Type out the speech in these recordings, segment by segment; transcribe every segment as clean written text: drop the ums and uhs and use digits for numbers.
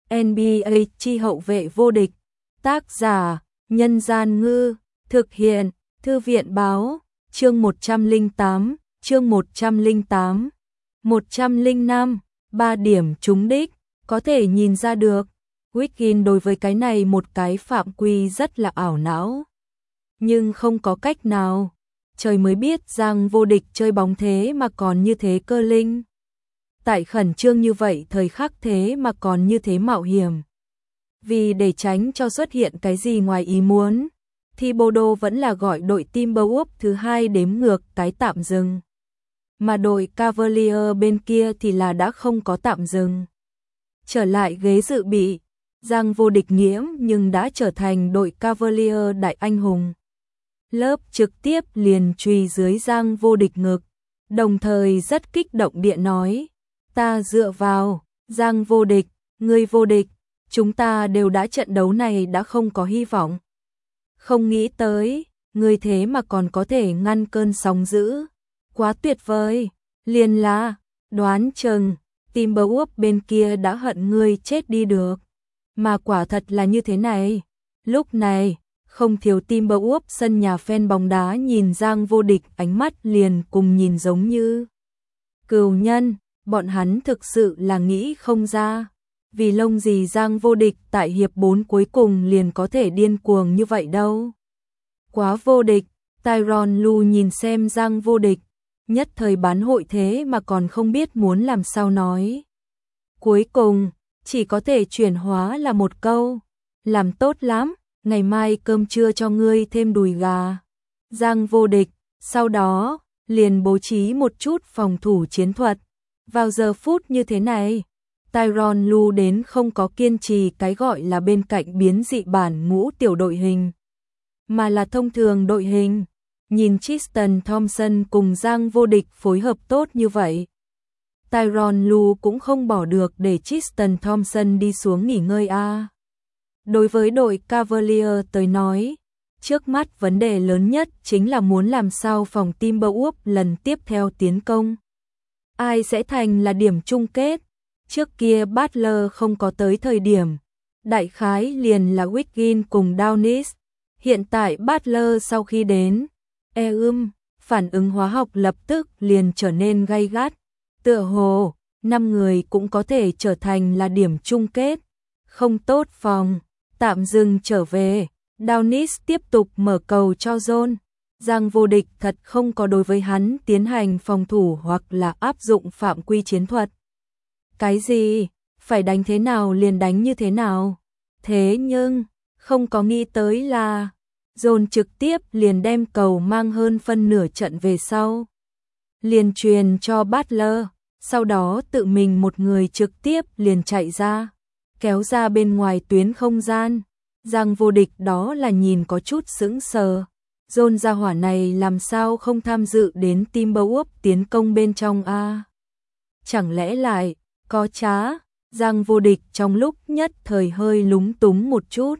NBA chi hậu vệ vô địch. Tác giả: Nhân Gian Ngư. Thực hiện: Thư viện Báo. Chương 108. Chương 108. 105. 3 điểm trúng đích. Có thể nhìn ra được, Wiggins đối với cái này một cái phạm quy rất là ảo não. Nhưng không có cách nào. Trời mới biết rằng vô địch chơi bóng thế mà còn như thế cơ linh. Tại khẩn trương như vậy thời khắc thế mà còn như thế mạo hiểm. Vì để tránh cho xuất hiện cái gì ngoài ý muốn, Thibodeau vẫn là gọi đội Timberwolves thứ 2 đếm ngược cái tạm dừng. Mà đội Cavalier bên kia thì là đã không có tạm dừng. Trở lại ghế dự bị, Giang vô địch nghiễm nhưng đã trở thành đội Cavalier đại anh hùng. Lớp trực tiếp liền chùy dưới Giang vô địch ngực, đồng thời rất kích động địa nói: ta dựa vào, Giang vô địch, ngươi vô địch, chúng ta đều đã trận đấu này đã không có hy vọng. Không nghĩ tới, ngươi thế mà còn có thể ngăn cơn sóng dữ. Quá tuyệt vời, liền là, đoán chừng, Timberwolves bên kia đã hận ngươi chết đi được. Mà quả thật là như thế này. Lúc này, không thiếu Timberwolves sân nhà fan bóng đá nhìn Giang vô địch ánh mắt liền cùng nhìn giống như cừu nhân, bọn hắn thực sự là nghĩ không ra. Vì lông gì Giang vô địch tại hiệp 4 cuối cùng liền có thể điên cuồng như vậy đâu. Quá vô địch, Tyronn Lue nhìn xem Giang vô địch, nhất thời bán hội thế mà còn không biết muốn làm sao nói. Cuối cùng, chỉ có thể chuyển hóa là một câu: làm tốt lắm, ngày mai cơm trưa cho ngươi thêm đùi gà. Giang vô địch, sau đó, liền bố trí một chút phòng thủ chiến thuật. Vào giờ phút như thế này, Tyronn Lue đến không có kiên trì cái gọi là bên cạnh biến dị bản ngũ tiểu đội hình, mà là thông thường đội hình. Nhìn Tristan Thompson cùng Giang vô địch phối hợp tốt như vậy, Tyronn Lue cũng không bỏ được để Tristan Thompson đi xuống nghỉ ngơi a. Đối với đội Cavalier tới nói, trước mắt vấn đề lớn nhất chính là muốn làm sao phòng Timberwolves lần tiếp theo tiến công. Ai sẽ thành là điểm chung kết? Trước kia Butler không có tới thời điểm, đại khái liền là Wiggins cùng Downis. Hiện tại Butler sau khi đến, phản ứng hóa học lập tức liền trở nên gay gắt. Tựa hồ, 5 người cũng có thể trở thành là điểm chung kết. Không tốt phòng, tạm dừng trở về, Downis tiếp tục mở cầu cho John. Giang vô địch thật không có đối với hắn tiến hành phòng thủ hoặc là áp dụng phạm quy chiến thuật. Cái gì? Phải đánh thế nào liền đánh như thế nào? Thế nhưng, không có nghĩ tới là John trực tiếp liền đem cầu mang hơn phân nửa trận về sau. Liền truyền cho Butler, sau đó tự mình một người trực tiếp liền chạy ra, kéo ra bên ngoài tuyến không gian. Giang vô địch đó là nhìn có chút sững sờ. John gia hỏa này làm sao không tham dự đến Timberwolves tiến công bên trong a? Chẳng lẽ lại có trá? Giang vô địch trong lúc nhất thời hơi lúng túng một chút.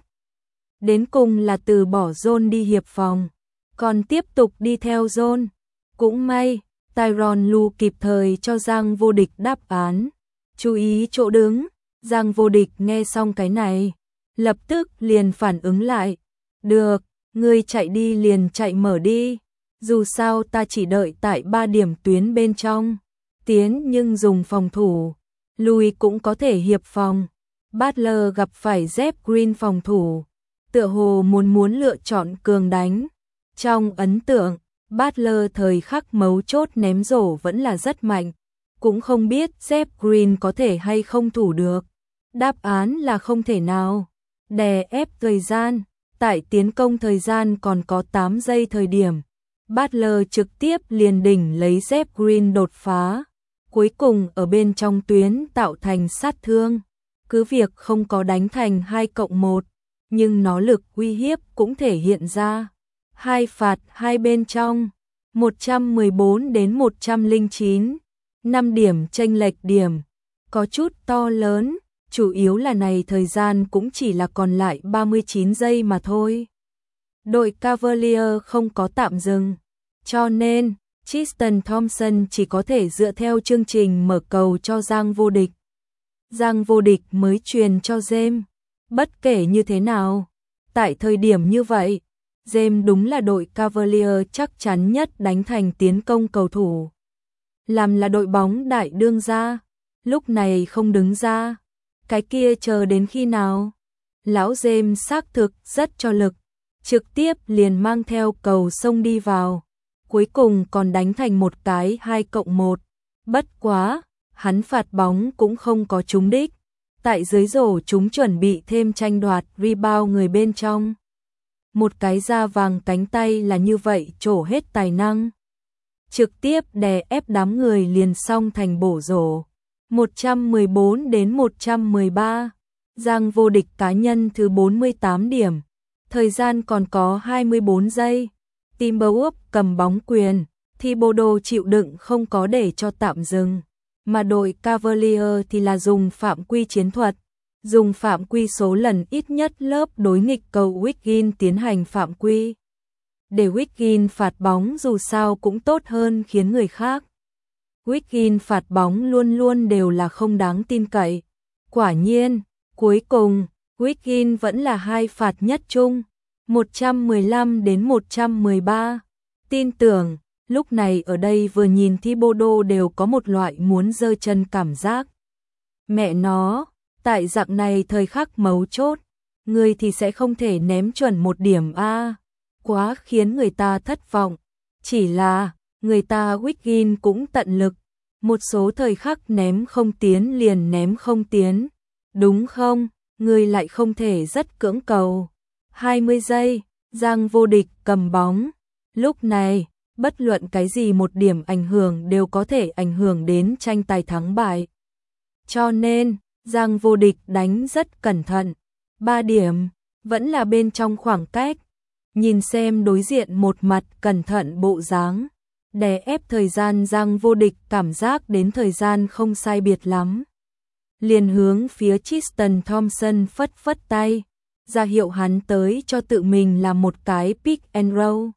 Đến cùng là từ bỏ John đi hiệp phòng, còn tiếp tục đi theo John. Cũng may, Tyronn Lue kịp thời cho Giang vô địch đáp án. Chú ý chỗ đứng. Giang vô địch nghe xong cái này, lập tức liền phản ứng lại. Được, ngươi chạy đi liền chạy mở đi. Dù sao ta chỉ đợi tại 3 điểm tuyến bên trong. Tiến nhưng dùng phòng thủ. Lui cũng có thể hiệp phòng. Butler gặp phải Jeff Green phòng thủ, tựa hồ muốn lựa chọn cường đánh. Trong ấn tượng, Butler thời khắc mấu chốt ném rổ vẫn là rất mạnh. Cũng không biết Jeff Green có thể hay không thủ được. Đáp án là không thể nào. Đè ép thời gian, tại tiến công thời gian còn có 8 giây thời điểm, Butler trực tiếp liền đỉnh lấy Jeff Green đột phá. Cuối cùng ở bên trong tuyến tạo thành sát thương. Cứ việc không có đánh thành 2+1, nhưng nó lực uy hiếp cũng thể hiện ra. 2 phạt 2 bên trong, 114 đến 109, 5 điểm chênh lệch điểm, có chút to lớn, chủ yếu là này thời gian cũng chỉ là còn lại 39 giây mà thôi. Đội Cavalier không có tạm dừng, cho nên Tristan Thompson chỉ có thể dựa theo chương trình mở cầu cho Giang vô địch. Giang Vô Địch mới truyền cho James. Bất kể như thế nào, tại thời điểm như vậy, James đúng là đội Cavalier chắc chắn nhất đánh thành tiến công cầu thủ. Làm là đội bóng đại đương gia, lúc này không đứng ra, cái kia chờ đến khi nào? Lão James xác thực rất cho lực, trực tiếp liền mang theo cầu xông đi vào, cuối cùng còn đánh thành một cái 2+1. Bất quá, hắn phạt bóng cũng không có trúng đích. Tại dưới rổ chúng chuẩn bị thêm tranh đoạt rebound người bên trong. Một cái da vàng cánh tay là như vậy trổ hết tài năng. Trực tiếp đè ép đám người liền xong thành bổ rổ. 114-113. Giang Vô Địch cá nhân thứ 48 điểm. Thời gian còn có 24 giây. Timberwolves cầm bóng quyền. Thibodeau chịu đựng không có để cho tạm dừng. Mà đội Cavalier thì là dùng phạm quy chiến thuật. Dùng phạm quy số lần ít nhất lớp đối nghịch cầu Wiggins tiến hành phạm quy. Để Wiggins phạt bóng dù sao cũng tốt hơn khiến người khác. Wiggins phạt bóng luôn luôn đều là không đáng tin cậy. Quả nhiên, cuối cùng, Wiggins vẫn là 2 phạt nhất chung, 115-113. Tin tưởng, lúc này ở đây vừa nhìn Thibodeau đều có một loại muốn giơ chân cảm giác. Mẹ nó, tại dạng này thời khắc mấu chốt, người thì sẽ không thể ném chuẩn 1 điểm a. Quá khiến người ta thất vọng. Chỉ là, người ta Wiggins cũng tận lực. Một số thời khắc ném không tiến liền ném không tiến. Đúng không? Người lại không thể rất cưỡng cầu. 20 giây, Giang Vô Địch cầm bóng. Lúc này, bất luận cái gì một điểm ảnh hưởng đều có thể ảnh hưởng đến tranh tài thắng bại. Cho nên, Giang Vô Địch đánh rất cẩn thận. 3 điểm, vẫn là bên trong khoảng cách. Nhìn xem đối diện một mặt cẩn thận bộ dáng, đè ép thời gian Giang Vô Địch cảm giác đến thời gian không sai biệt lắm. Liền hướng phía Tristan Thompson phất phất tay, ra hiệu hắn tới cho tự mình làm một cái pick and roll.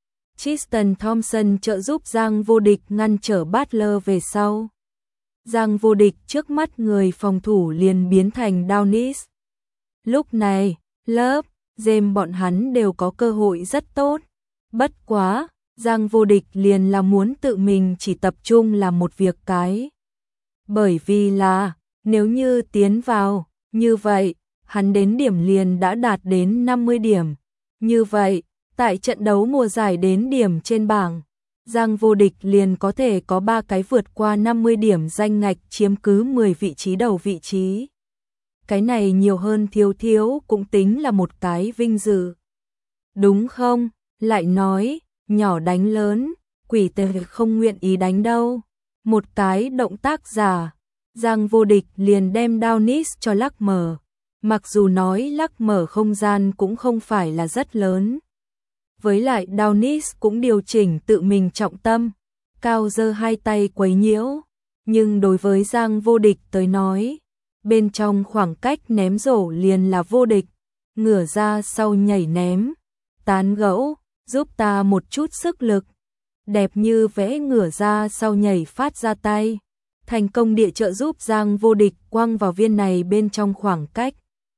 Tristan Thompson trợ giúp Giang Vô Địch ngăn trở Butler về sau. Giang Vô Địch trước mắt người phòng thủ liền biến thành Downis. Lúc này, lớp James bọn hắn đều có cơ hội rất tốt. Bất quá, Giang Vô Địch liền là muốn tự mình chỉ tập trung làm một việc cái. Bởi vì là, nếu như tiến vào, như vậy, hắn đến điểm liền đã đạt đến 50 điểm. Như vậy, tại trận đấu mùa giải đến điểm trên bảng, Giang Vô Địch liền có thể có 3 cái vượt qua 50 điểm danh ngạch chiếm cứ 10 vị trí đầu vị trí. Cái này nhiều hơn thiếu thiếu cũng tính là một cái vinh dự. Đúng không? Lại nói, nhỏ đánh lớn, quỷ tệ không nguyện ý đánh đâu. Một cái động tác giả, Giang Vô Địch liền đem Downis cho lắc mở. Mặc dù nói lắc mở không gian cũng không phải là rất lớn. Với lại Downis cũng điều chỉnh tự mình trọng tâm, cao giơ 2 tay quấy nhiễu. Nhưng đối với Giang Vô Địch tới nói, bên trong khoảng cách ném rổ liền là vô địch, ngửa ra sau nhảy ném, tán gẫu, giúp ta một chút sức lực, đẹp như vẽ ngửa ra sau nhảy phát ra tay, thành công địa trợ giúp Giang Vô Địch quăng vào viên này bên trong khoảng cách.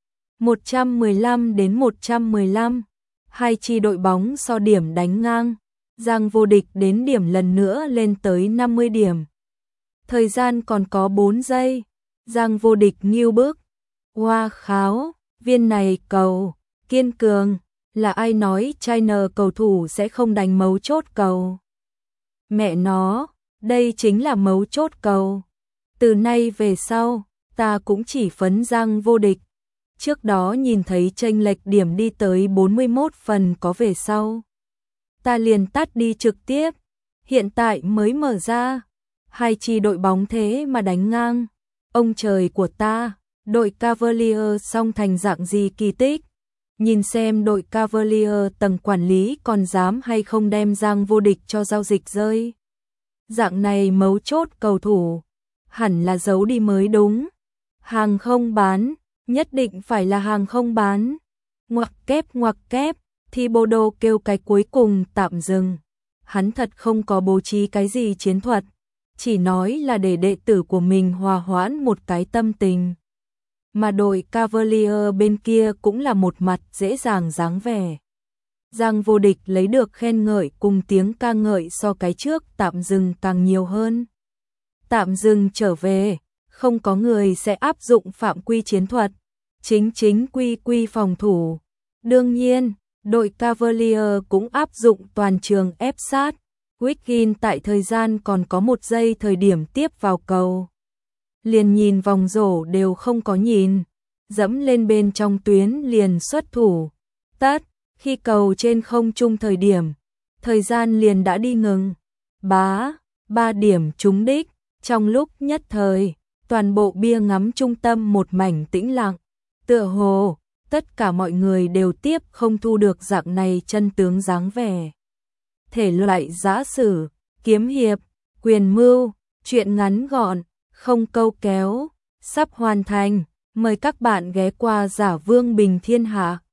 115-115, hai chi đội bóng so điểm đánh ngang, Giang Vô Địch đến điểm lần nữa lên tới 50 điểm. Thời gian còn có 4 giây. Giang Vô Địch nghiêu bước. Hoa kháo, viên này cầu, kiên cường, là ai nói China cầu thủ sẽ không đánh mấu chốt cầu. Mẹ nó, đây chính là mấu chốt cầu. Từ nay về sau, ta cũng chỉ phấn Giang Vô Địch. Trước đó nhìn thấy chênh lệch điểm đi tới 41 phần có về sau. Ta liền tắt đi trực tiếp, hiện tại mới mở ra. Hai chi đội bóng thế mà đánh ngang. Ông trời của ta, đội Cavalier song thành dạng gì kỳ tích. Nhìn xem đội Cavalier tầng quản lý còn dám hay không đem Giang Vô Địch cho giao dịch rơi. Dạng này mấu chốt cầu thủ, hẳn là giấu đi mới đúng. Hàng không bán, nhất định phải là hàng không bán. Ngoặc kép, Thibodeau kêu cái cuối cùng tạm dừng. Hắn thật không có bố trí cái gì chiến thuật. chỉ nói là để đệ tử của mình hòa hoãn một cái tâm tình. Mà đội Cavalier bên kia cũng là một mặt dễ dàng dáng vẻ. Giang Vô Địch lấy được khen ngợi cùng tiếng ca ngợi so cái trước tạm dừng càng nhiều hơn. Tạm dừng trở về, không có người sẽ áp dụng phạm quy chiến thuật, chính quy phòng thủ. Đương nhiên, đội Cavalier cũng áp dụng toàn trường ép sát. Wiggins tại thời gian còn có 1 giây thời điểm tiếp vào cầu, liền nhìn vòng rổ đều không có nhìn, dẫm lên bên trong tuyến liền xuất thủ. Tất, khi cầu trên không trung thời gian liền đã đi ngừng. 3 điểm trúng đích, trong lúc nhất thời, toàn bộ bia ngắm trung tâm một mảnh tĩnh lặng, tựa hồ tất cả mọi người đều tiếp không thu được dạng này chân tướng dáng vẻ. Thể loại giã sử, kiếm hiệp, quyền mưu, truyện ngắn gọn, không câu kéo, sắp hoàn thành, mời các bạn ghé qua Giả Vương Bình Thiên Hạ.